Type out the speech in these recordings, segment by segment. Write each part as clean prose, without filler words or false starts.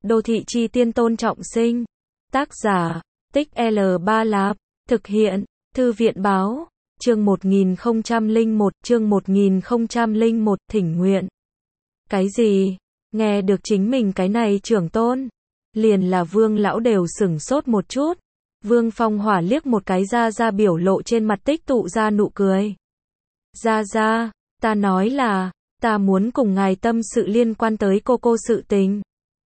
Đô thị chi tiên Tôn Trọng Sinh. Tác giả, Tích L3 Lạp. Thực hiện, Thư viện báo. Chương 1001, chương 1001, thỉnh nguyện. Cái gì? Nghe được chính mình cái này trưởng tôn. Liền là Vương lão đều sửng sốt một chút. Vương Phong Hỏa liếc một cái ra biểu lộ trên mặt tích tụ ra nụ cười. Ra, ta nói là, ta muốn cùng ngài tâm sự liên quan tới cô sự tình.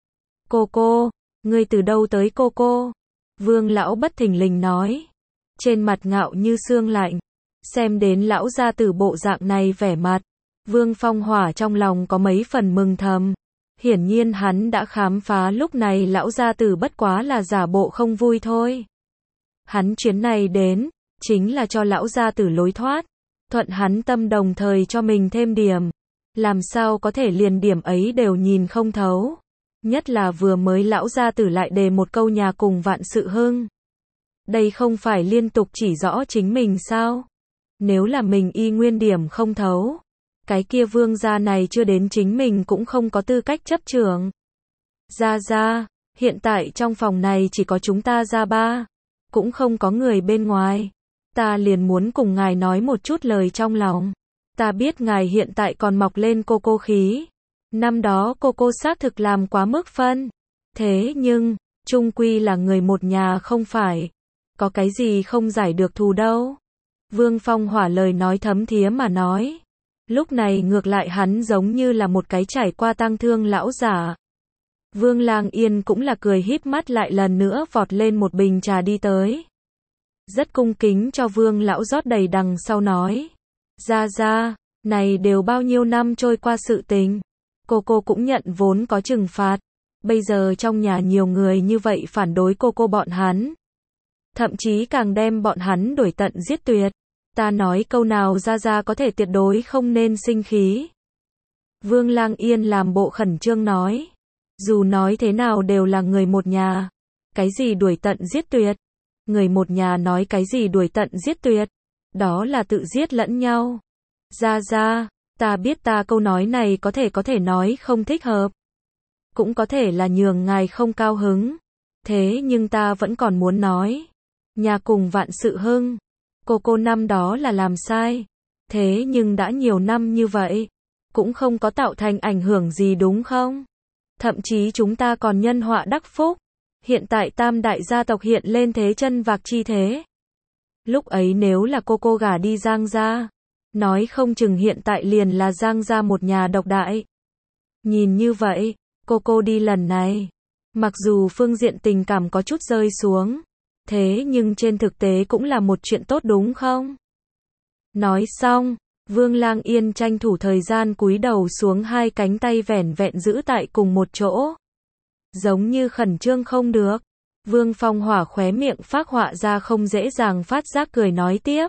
Cô, ngươi từ đâu tới cô? Vương lão bất thình lình nói. Trên mặt ngạo như xương lạnh. Xem đến lão gia tử bộ dạng này vẻ mặt. Vương Phong Hỏa trong lòng có mấy phần mừng thầm. Hiển nhiên hắn đã khám phá lúc này lão gia tử bất quá là giả bộ không vui thôi. Hắn chuyến này đến, chính là cho lão gia tử lối thoát. Thuận hắn tâm đồng thời cho mình thêm điểm. Làm sao có thể liền điểm ấy đều nhìn không thấu. Nhất là vừa mới lão gia tử lại đề một câu nhà cùng vạn sự hưng. Đây không phải liên tục chỉ rõ chính mình sao? Nếu là mình y nguyên điểm không thấu. Cái kia vương gia này chưa đến chính mình cũng không có tư cách chấp trưởng. Ra, hiện tại trong phòng này chỉ có chúng ta ra ba. Cũng không có người bên ngoài. Ta liền muốn cùng ngài nói một chút lời trong lòng. Ta biết ngài hiện tại còn mọc lên cô khí. Năm đó cô xác thực làm quá mức phân. Thế nhưng, chung quy là người một nhà không phải. Có cái gì không giải được thù đâu. Vương Phong Hỏa lời nói thấm thía mà nói. Lúc này ngược lại hắn giống như là một cái trải qua tang thương lão giả. Vương Lang Yên cũng là cười híp mắt lại lần nữa vọt lên một bình trà đi tới. Rất cung kính cho Vương lão rót đầy đằng sau nói. Ra, này đều bao nhiêu năm trôi qua sự tình. Cô cũng nhận vốn có trừng phạt. Bây giờ trong nhà nhiều người như vậy phản đối cô bọn hắn. Thậm chí càng đem bọn hắn đuổi tận giết tuyệt. Ta nói câu nào ra có thể tuyệt đối không nên sinh khí. Vương Lang Yên làm bộ khẩn trương nói. Dù nói thế nào đều là người một nhà. Cái gì đuổi tận giết tuyệt? Người một nhà nói cái gì đuổi tận giết tuyệt? Đó là tự giết lẫn nhau. Ra, ta biết ta câu nói này có thể nói không thích hợp. Cũng có thể là nhường ngài không cao hứng. Thế nhưng ta vẫn còn muốn nói. Nhà cùng vạn sự hưng. Cô năm đó là làm sai. Thế nhưng đã nhiều năm như vậy. Cũng không có tạo thành ảnh hưởng gì đúng không? Thậm chí chúng ta còn nhân họa đắc phúc. Hiện tại tam đại gia tộc hiện lên thế chân vạc chi thế. Lúc ấy nếu là cô gả đi Giang gia. Nói không chừng hiện tại liền là Giang gia một nhà độc đại. Nhìn như vậy, cô đi lần này. Mặc dù phương diện tình cảm có chút rơi xuống. Thế nhưng trên thực tế cũng là một chuyện tốt đúng không? Nói xong, Vương Lang Yên tranh thủ thời gian cúi đầu xuống hai cánh tay vẻn vẹn giữ tại cùng một chỗ. Giống như khẩn trương không được. Vương Phong Hỏa khóe miệng phác họa ra không dễ dàng phát giác cười nói tiếp.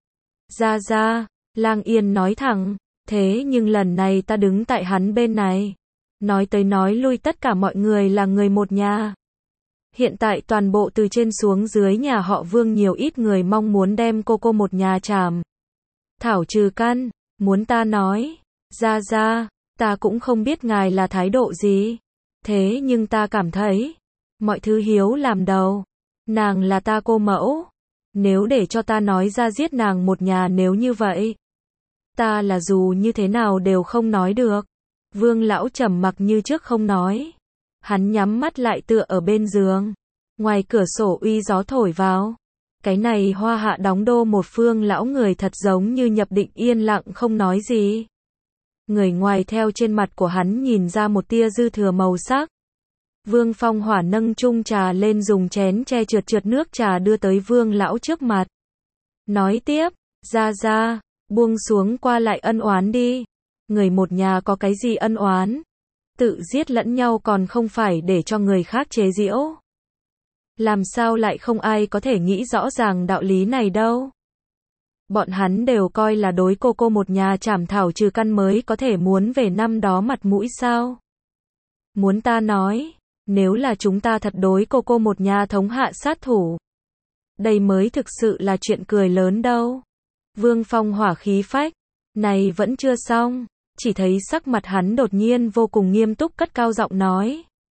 Ra, Lang Yên nói thẳng, thế nhưng lần này ta đứng tại hắn bên này. Nói tới nói lui tất cả mọi người là người một nhà. Hiện tại toàn bộ từ trên xuống dưới nhà họ Vương nhiều ít người mong muốn đem cô một nhà trảm. Thảo trừ căn, muốn ta nói. Ra, ta cũng không biết ngài là thái độ gì. Thế nhưng ta cảm thấy, mọi thứ hiếu làm đầu. Nàng là ta cô mẫu. Nếu để cho ta nói ra giết nàng một nhà nếu như vậy. Ta là dù như thế nào đều không nói được. Vương lão trầm mặc như trước không nói. Hắn nhắm mắt lại tựa ở bên giường. Ngoài cửa sổ uy gió thổi vào. Cái này hoa hạ đóng đô một phương lão người thật giống như nhập định yên lặng không nói gì. Người ngoài theo trên mặt của hắn nhìn ra một tia dư thừa màu sắc. Vương Phong Hỏa nâng chung trà lên dùng chén che trượt nước trà đưa tới Vương lão trước mặt. Nói tiếp, ra, buông xuống qua lại ân oán đi. Người một nhà có cái gì ân oán? Tự giết lẫn nhau còn không phải để cho người khác chế giễu. Làm sao lại không ai có thể nghĩ rõ ràng đạo lý này đâu. Bọn hắn đều coi là đối cô một nhà trảm thảo trừ căn mới có thể muốn về năm đó mặt mũi sao. Muốn ta nói, nếu là chúng ta thật đối cô một nhà thống hạ sát thủ. Đây mới thực sự là chuyện cười lớn đâu. Vương Phong Hỏa khí phách, này vẫn chưa xong. Chỉ thấy sắc mặt hắn đột nhiên vô cùng nghiêm túc cất cao giọng nói.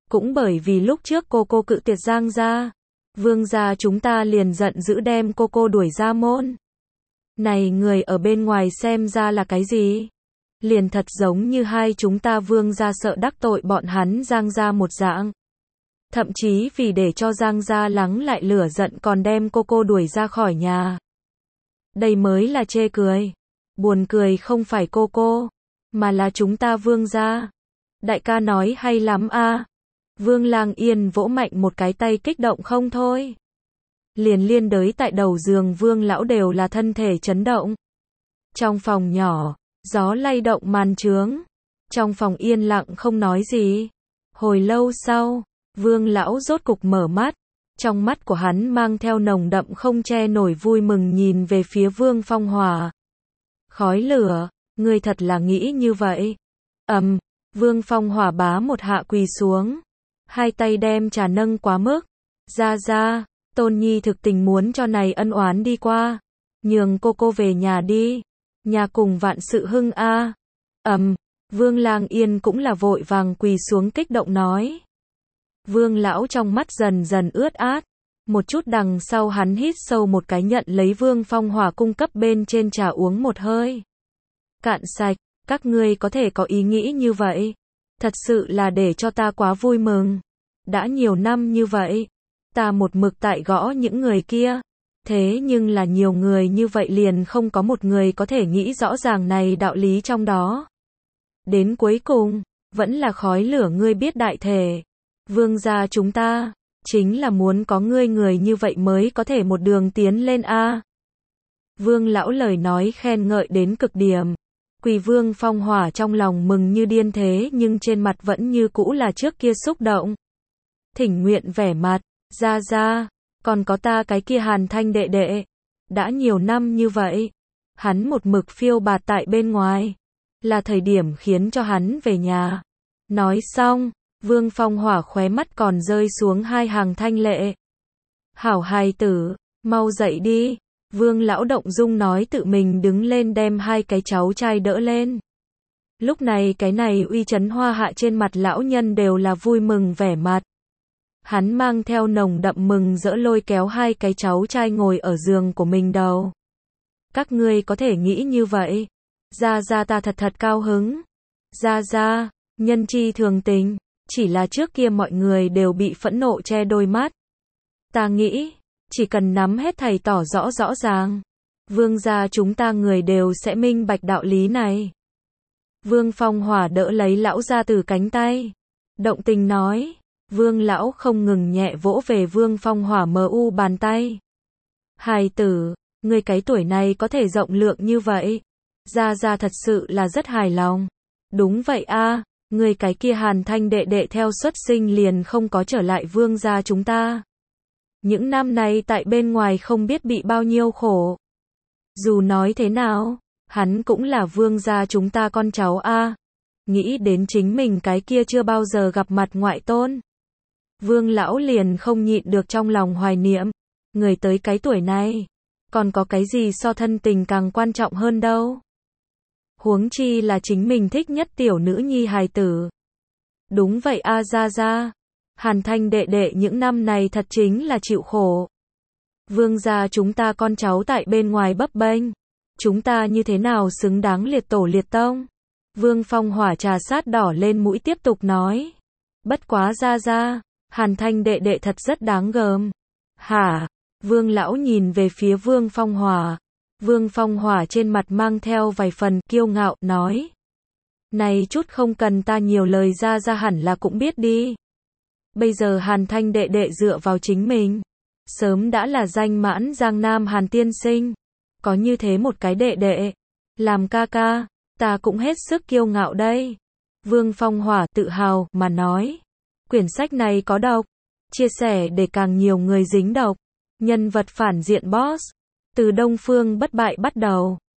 Cũng bởi vì lúc trước cô cự tuyệt Giang gia, Vương gia chúng ta liền giận dữ đem cô đuổi ra môn. Này người ở bên ngoài xem ra là cái gì? Liền thật giống như hai chúng ta Vương gia sợ đắc tội bọn hắn Giang gia một dạng. Thậm chí vì để cho Giang gia lắng lại lửa giận còn đem cô đuổi ra khỏi nhà. Đây mới là chê cười. Buồn cười không phải cô, mà là chúng ta Vương gia. Đại ca nói hay lắm a. Vương Lang Yên vỗ mạnh một cái tay kích động không thôi. Liền liên đới tại đầu giường Vương lão đều là thân thể chấn động. Trong phòng nhỏ, gió lay động màn trướng. Trong phòng yên lặng không nói gì. Hồi lâu sau, Vương lão rốt cục mở mắt. Trong mắt của hắn mang theo nồng đậm không che nổi vui mừng nhìn về phía Vương Phong Hỏa. Khói lửa, ngươi thật là nghĩ như vậy. Vương Phong Hỏa bá một hạ quỳ xuống. Hai tay đem trà nâng quá mức. Ra, Tôn Nhi thực tình muốn cho này ân oán đi qua. Nhường cô về nhà đi. Nhà cùng vạn sự hưng a. Vương Lang Yên cũng là vội vàng quỳ xuống kích động nói. Vương lão trong mắt dần dần ướt át. Một chút đằng sau hắn hít sâu một cái nhận lấy Vương Phong Hỏa cung cấp bên trên trà uống một hơi. Cạn sạch, các ngươi có thể có ý nghĩ như vậy. Thật sự là để cho ta quá vui mừng. Đã nhiều năm như vậy, ta một mực tại gõ những người kia. Thế nhưng là nhiều người như vậy liền không có một người có thể nghĩ rõ ràng này đạo lý trong đó. Đến cuối cùng, vẫn là khói lửa ngươi biết đại thể. Vương gia chúng ta, chính là muốn có ngươi người như vậy mới có thể một đường tiến lên a. Vương lão lời nói khen ngợi đến cực điểm. Quỳ Vương Phong Hỏa trong lòng mừng như điên thế nhưng trên mặt vẫn như cũ là trước kia xúc động. Thỉnh nguyện vẻ mặt, ra, còn có ta cái kia Hàn Thanh đệ đệ. Đã nhiều năm như vậy, hắn một mực phiêu bạt tại bên ngoài. Là thời điểm khiến cho hắn về nhà. Nói xong, Vương Phong Hỏa khóe mắt còn rơi xuống hai hàng thanh lệ. Hảo hài tử, mau dậy đi. Vương lão động dung nói tự mình đứng lên đem hai cái cháu trai đỡ lên. Lúc này cái này uy chấn hoa hạ trên mặt lão nhân đều là vui mừng vẻ mặt. Hắn mang theo nồng đậm mừng rỡ lôi kéo hai cái cháu trai ngồi ở giường của mình đầu. Các ngươi có thể nghĩ như vậy. Ra ta thật cao hứng. Ra, nhân chi thường tình. Chỉ là trước kia mọi người đều bị phẫn nộ che đôi mắt. Ta nghĩ, chỉ cần nắm hết thầy tỏ rõ ràng. Vương gia chúng ta người đều sẽ minh bạch đạo lý này. Vương Phong Hỏa đỡ lấy lão ra từ cánh tay. Động tình nói. Vương lão không ngừng nhẹ vỗ về Vương Phong Hỏa mờ u bàn tay. Hài tử, người cái tuổi này có thể rộng lượng như vậy. Ra thật sự là rất hài lòng. Đúng vậy a, người cái kia Hàn Thanh đệ đệ theo xuất sinh liền không có trở lại Vương gia chúng ta. Những năm này tại bên ngoài không biết bị bao nhiêu khổ. Dù nói thế nào, hắn cũng là Vương gia chúng ta con cháu a. Nghĩ đến chính mình cái kia chưa bao giờ gặp mặt ngoại tôn. Vương lão liền không nhịn được trong lòng hoài niệm. Người tới cái tuổi này, còn có cái gì so thân tình càng quan trọng hơn đâu. Huống chi là chính mình thích nhất tiểu nữ nhi hài tử. Đúng vậy a ra. Hàn Thanh đệ đệ những năm này thật chính là chịu khổ. Vương gia chúng ta con cháu tại bên ngoài bấp bênh. Chúng ta như thế nào xứng đáng liệt tổ liệt tông. Vương Phong Hỏa trà sát đỏ lên mũi tiếp tục nói. Bất quá ra. Hàn Thanh đệ đệ thật rất đáng gờm. Hả? Vương lão nhìn về phía Vương Phong Hỏa. Vương Phong Hỏa trên mặt mang theo vài phần kiêu ngạo, nói. Này chút không cần ta nhiều lời ra hẳn là cũng biết đi. Bây giờ Hàn Thanh đệ đệ dựa vào chính mình. Sớm đã là danh mãn Giang Nam Hàn tiên sinh. Có như thế một cái đệ đệ. Làm ca, ta cũng hết sức kiêu ngạo đây. Vương Phong Hỏa tự hào mà nói. Quyển sách này có độc. Chia sẻ để càng nhiều người dính độc. Nhân vật phản diện boss. Từ Đông Phương Bất Bại bắt đầu.